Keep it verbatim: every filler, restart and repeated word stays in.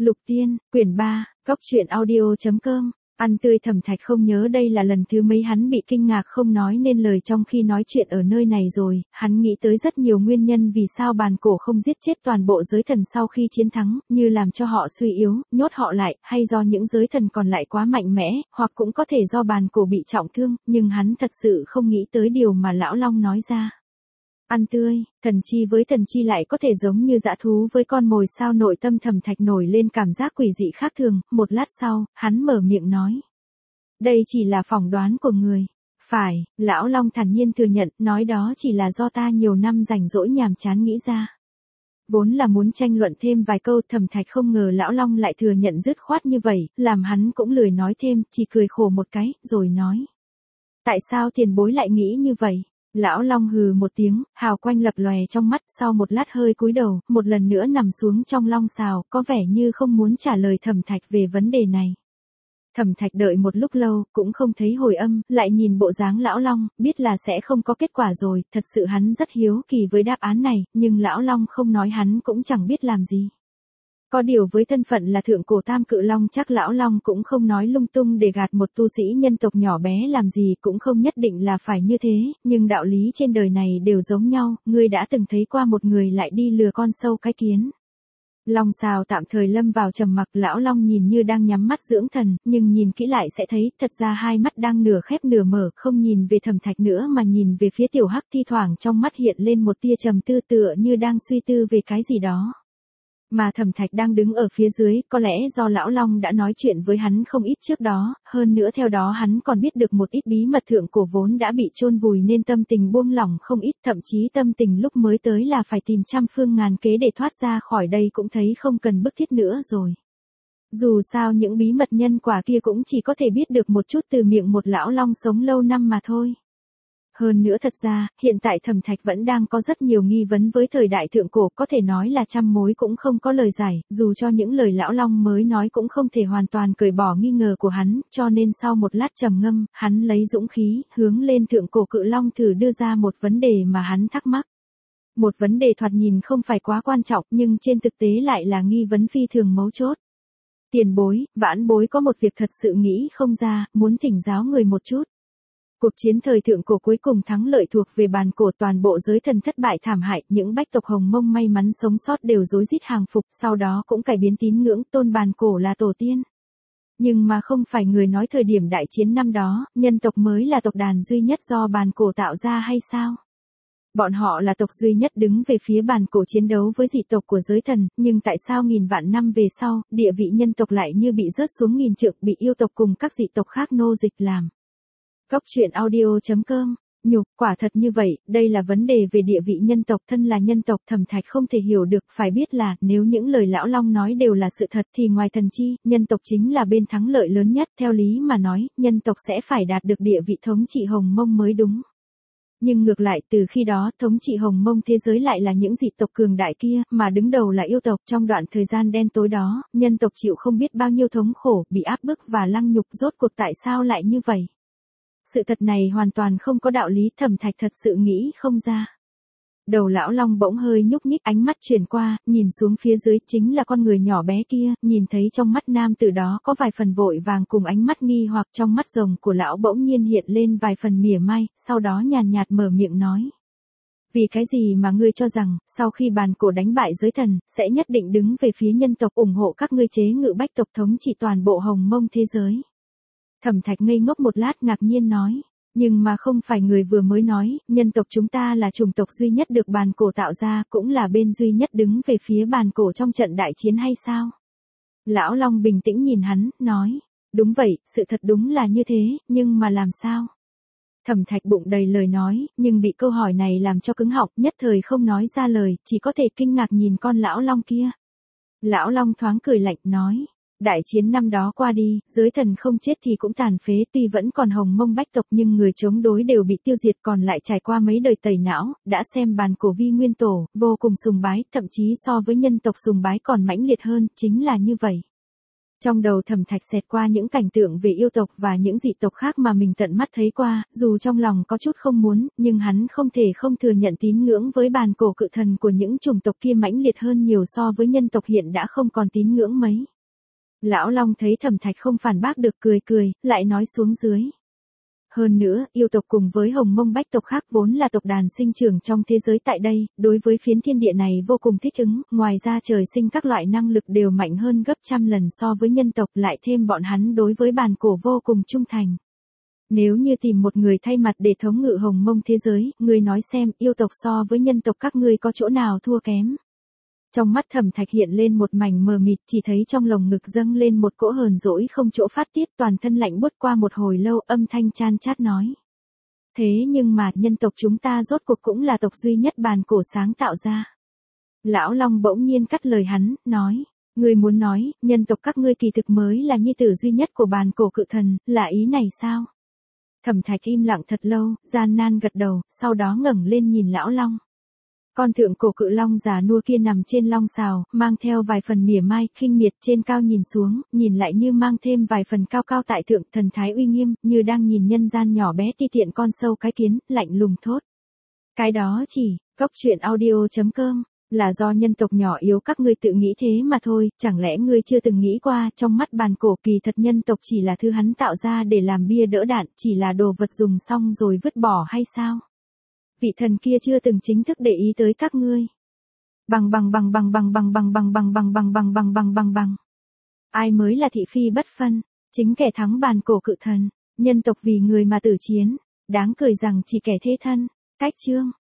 Lục Tiên, quyển ba, góc truyện audio.com. Ăn tươi. Thẩm Thạch không nhớ đây là lần thứ mấy hắn bị kinh ngạc không nói nên lời trong khi nói chuyện ở nơi này rồi, hắn nghĩ tới rất nhiều nguyên nhân vì sao bàn cổ không giết chết toàn bộ giới thần sau khi chiến thắng, như làm cho họ suy yếu, nhốt họ lại, hay do những giới thần còn lại quá mạnh mẽ, hoặc cũng có thể do bàn cổ bị trọng thương, nhưng hắn thật sự không nghĩ tới điều mà Lão Long nói ra. Ăn tươi, thần chi với thần chi lại có thể giống như dã thú với con mồi sao? Nội tâm Thẩm Thạch nổi lên cảm giác quỷ dị khác thường, một lát sau, hắn mở miệng nói. Đây chỉ là phỏng đoán của người. Phải, Lão Long thản nhiên thừa nhận, nói đó chỉ là do ta nhiều năm rảnh rỗi nhàm chán nghĩ ra. Vốn là muốn tranh luận thêm vài câu, Thẩm Thạch không ngờ Lão Long lại thừa nhận dứt khoát như vậy, làm hắn cũng lười nói thêm, chỉ cười khổ một cái, rồi nói. Tại sao tiền bối lại nghĩ như vậy? Lão Long hừ một tiếng, hào quang lập lòe trong mắt, sau một lát hơi cúi đầu, một lần nữa nằm xuống trong long sào, có vẻ như không muốn trả lời Thẩm Thạch về vấn đề này. Thẩm Thạch đợi một lúc lâu, cũng không thấy hồi âm, lại nhìn bộ dáng Lão Long, biết là sẽ không có kết quả rồi, thật sự hắn rất hiếu kỳ với đáp án này, nhưng Lão Long không nói hắn cũng chẳng biết làm gì. Có điều với thân phận là thượng cổ tam cự long chắc Lão Long cũng không nói lung tung để gạt một tu sĩ nhân tộc nhỏ bé làm gì, cũng không nhất định là phải như thế, nhưng đạo lý trên đời này đều giống nhau, ngươi đã từng thấy qua một người lại đi lừa con sâu cái kiến. Long sào tạm thời lâm vào trầm mặc, Lão Long nhìn như đang nhắm mắt dưỡng thần, nhưng nhìn kỹ lại sẽ thấy, thật ra hai mắt đang nửa khép nửa mở, không nhìn về Thẩm Thạch nữa mà nhìn về phía Tiểu Hắc, thi thoảng trong mắt hiện lên một tia trầm tư tựa như đang suy tư về cái gì đó. Mà Thẩm Thạch đang đứng ở phía dưới, có lẽ do Lão Long đã nói chuyện với hắn không ít trước đó, hơn nữa theo đó hắn còn biết được một ít bí mật thượng cổ vốn đã bị chôn vùi nên tâm tình buông lỏng không ít, thậm chí tâm tình lúc mới tới là phải tìm trăm phương ngàn kế để thoát ra khỏi đây cũng thấy không cần bức thiết nữa rồi. Dù sao những bí mật nhân quả kia cũng chỉ có thể biết được một chút từ miệng một Lão Long sống lâu năm mà thôi. Hơn nữa thật ra, hiện tại Thẩm Thạch vẫn đang có rất nhiều nghi vấn với thời đại thượng cổ, có thể nói là trăm mối cũng không có lời giải, dù cho những lời Lão Long mới nói cũng không thể hoàn toàn cởi bỏ nghi ngờ của hắn, cho nên sau một lát trầm ngâm, hắn lấy dũng khí, hướng lên thượng cổ cự long thử đưa ra một vấn đề mà hắn thắc mắc. Một vấn đề thoạt nhìn không phải quá quan trọng nhưng trên thực tế lại là nghi vấn phi thường mấu chốt. Tiền bối, vãn bối có một việc thật sự nghĩ không ra, muốn thỉnh giáo người một chút. Cuộc chiến thời thượng cổ cuối cùng thắng lợi thuộc về bàn cổ, toàn bộ giới thần thất bại thảm hại, những bách tộc Hồng Mông may mắn sống sót đều rối rít hàng phục, sau đó cũng cải biến tín ngưỡng, tôn bàn cổ là tổ tiên. Nhưng mà không phải người nói thời điểm đại chiến năm đó, nhân tộc mới là tộc đàn duy nhất do bàn cổ tạo ra hay sao? Bọn họ là tộc duy nhất đứng về phía bàn cổ chiến đấu với dị tộc của giới thần, nhưng tại sao nghìn vạn năm về sau, địa vị nhân tộc lại như bị rớt xuống nghìn trượng, bị yêu tộc cùng các dị tộc khác nô dịch làm? Góc truyện audio.com. Nhục, quả thật như vậy, đây là vấn đề về địa vị nhân tộc, thân là nhân tộc Thẩm Thạch không thể hiểu được, phải biết là, nếu những lời Lão Long nói đều là sự thật thì ngoài thần chi, nhân tộc chính là bên thắng lợi lớn nhất, theo lý mà nói, nhân tộc sẽ phải đạt được địa vị thống trị Hồng Mông mới đúng. Nhưng ngược lại, từ khi đó, thống trị Hồng Mông thế giới lại là những dị tộc cường đại kia, mà đứng đầu là yêu tộc. Trong đoạn thời gian đen tối đó, nhân tộc chịu không biết bao nhiêu thống khổ, bị áp bức và lăng nhục, rốt cuộc tại sao lại như vậy? Sự thật này hoàn toàn không có đạo lý, Thẩm Thạch thật sự nghĩ không ra. Đầu Lão Long bỗng hơi nhúc nhích, ánh mắt chuyển qua, nhìn xuống phía dưới, chính là con người nhỏ bé kia, nhìn thấy trong mắt nam tử đó có vài phần vội vàng cùng ánh mắt nghi hoặc, trong mắt rồng của lão bỗng nhiên hiện lên vài phần mỉa mai, sau đó nhàn nhạt mở miệng nói. Vì cái gì mà ngươi cho rằng, sau khi bàn cổ đánh bại giới thần, sẽ nhất định đứng về phía nhân tộc ủng hộ các ngươi chế ngự bách tộc thống trị toàn bộ Hồng Mông thế giới? Thẩm Thạch ngây ngốc một lát ngạc nhiên nói, nhưng mà không phải người vừa mới nói, nhân tộc chúng ta là chủng tộc duy nhất được bàn cổ tạo ra, cũng là bên duy nhất đứng về phía bàn cổ trong trận đại chiến hay sao? Lão Long bình tĩnh nhìn hắn, nói, đúng vậy, sự thật đúng là như thế, nhưng mà làm sao? Thẩm Thạch bụng đầy lời nói, nhưng bị câu hỏi này làm cho cứng họng, nhất thời không nói ra lời, chỉ có thể kinh ngạc nhìn con Lão Long kia. Lão Long thoáng cười lạnh, nói. Đại chiến năm đó qua đi, giới thần không chết thì cũng tàn phế, tuy vẫn còn Hồng Mông bách tộc nhưng người chống đối đều bị tiêu diệt, còn lại trải qua mấy đời tẩy não, đã xem bàn cổ vi nguyên tổ, vô cùng sùng bái, thậm chí so với nhân tộc sùng bái còn mãnh liệt hơn, chính là như vậy. Trong đầu Thẩm Thạch xẹt qua những cảnh tượng về yêu tộc và những dị tộc khác mà mình tận mắt thấy qua, dù trong lòng có chút không muốn, nhưng hắn không thể không thừa nhận tín ngưỡng với bàn cổ cự thần của những chủng tộc kia mãnh liệt hơn nhiều so với nhân tộc hiện đã không còn tín ngưỡng mấy. Lão Long thấy Thẩm Thạch không phản bác được cười cười, lại nói xuống dưới. Hơn nữa, yêu tộc cùng với Hồng Mông Bách tộc khác vốn là tộc đàn sinh trưởng trong thế giới tại đây, đối với phiến thiên địa này vô cùng thích ứng, ngoài ra trời sinh các loại năng lực đều mạnh hơn gấp trăm lần so với nhân tộc, lại thêm bọn hắn đối với bàn cổ vô cùng trung thành. Nếu như tìm một người thay mặt để thống ngự Hồng Mông thế giới, người nói xem, yêu tộc so với nhân tộc các ngươi có chỗ nào thua kém. Trong mắt Thẩm Thạch hiện lên một mảnh mờ mịt, chỉ thấy trong lồng ngực dâng lên một cỗ hờn dỗi không chỗ phát tiết, toàn thân lạnh buốt qua một hồi lâu, âm thanh chan chát nói. Thế nhưng mà, nhân tộc chúng ta rốt cuộc cũng là tộc duy nhất bàn cổ sáng tạo ra. Lão Long bỗng nhiên cắt lời hắn, nói. Ngươi muốn nói, nhân tộc các ngươi kỳ thực mới là nhi tử duy nhất của bàn cổ cự thần, là ý này sao? Thẩm Thạch im lặng thật lâu, gian nan gật đầu, sau đó ngẩng lên nhìn Lão Long. Con thượng cổ cự long già nua kia nằm trên long sào, mang theo vài phần mỉa mai, khinh miệt, trên cao nhìn xuống, nhìn lại như mang thêm vài phần cao cao tại thượng, thần thái uy nghiêm, như đang nhìn nhân gian nhỏ bé ti tiện con sâu cái kiến, lạnh lùng thốt. Cái đó chỉ, cốc truyện audio chấm com, là do nhân tộc nhỏ yếu các ngươi tự nghĩ thế mà thôi, chẳng lẽ ngươi chưa từng nghĩ qua, trong mắt bàn cổ kỳ thật nhân tộc chỉ là thứ hắn tạo ra để làm bia đỡ đạn, chỉ là đồ vật dùng xong rồi vứt bỏ hay sao? Vị thần kia chưa từng chính thức để ý tới các ngươi. Bằng bằng bằng bằng bằng bằng bằng bằng bằng bằng bằng bằng bằng bằng bằng bằng. Ai mới là thị phi bất phân, chính kẻ thắng bàn cổ cự thần, nhân tộc vì người mà tử chiến, đáng cười rằng chỉ kẻ thế thân. Cách chương